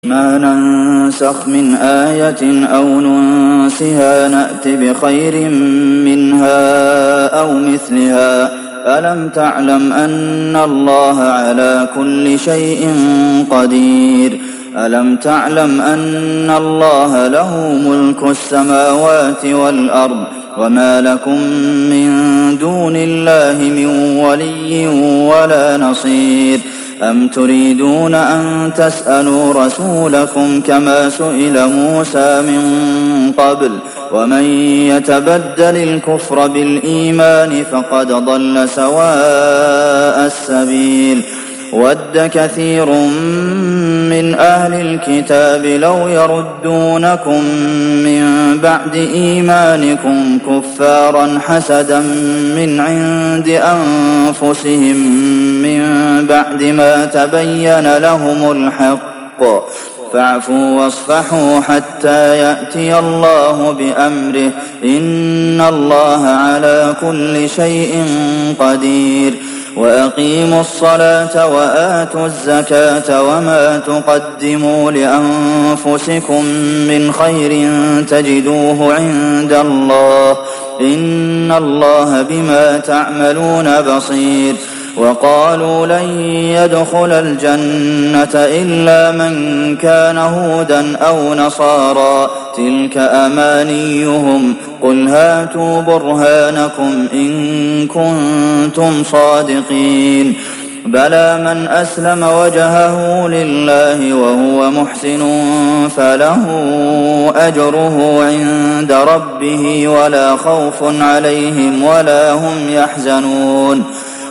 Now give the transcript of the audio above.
ما ننسخ من آية أو ننسها نأت بخير منها أو مثلها ألم تعلم أن الله على كل شيء قدير ألم تعلم أن الله له ملك السماوات والأرض وما لكم من دون الله من ولي ولا نصير أم تريدون أن تسألوا رسولكم كما سئل موسى من قبل ومن يتبدل الكفر بالإيمان فقد ضل سواء السبيل ود كثير من أهل الكتاب لو يردونكم من بعد إيمانكم كفارا حسدا من عند أنفسهم من بعد ما تبين لهم الحق فاعفوا واصفحوا حتى يأتي الله بأمره إن الله على كل شيء قدير وأقيموا الصلاة وآتوا الزكاة وما تقدموا لأنفسكم من خير تجدوه عند الله إن الله بما تعملون بصير وقالوا لن يدخل الجنة إلا من كان هودا أو نصارى تلك أمانيهم قل هاتوا برهانكم إن كنتم صادقين بلى من أسلم وجهه لله وهو محسن فله أجره عند ربه ولا خوف عليهم ولا هم يحزنون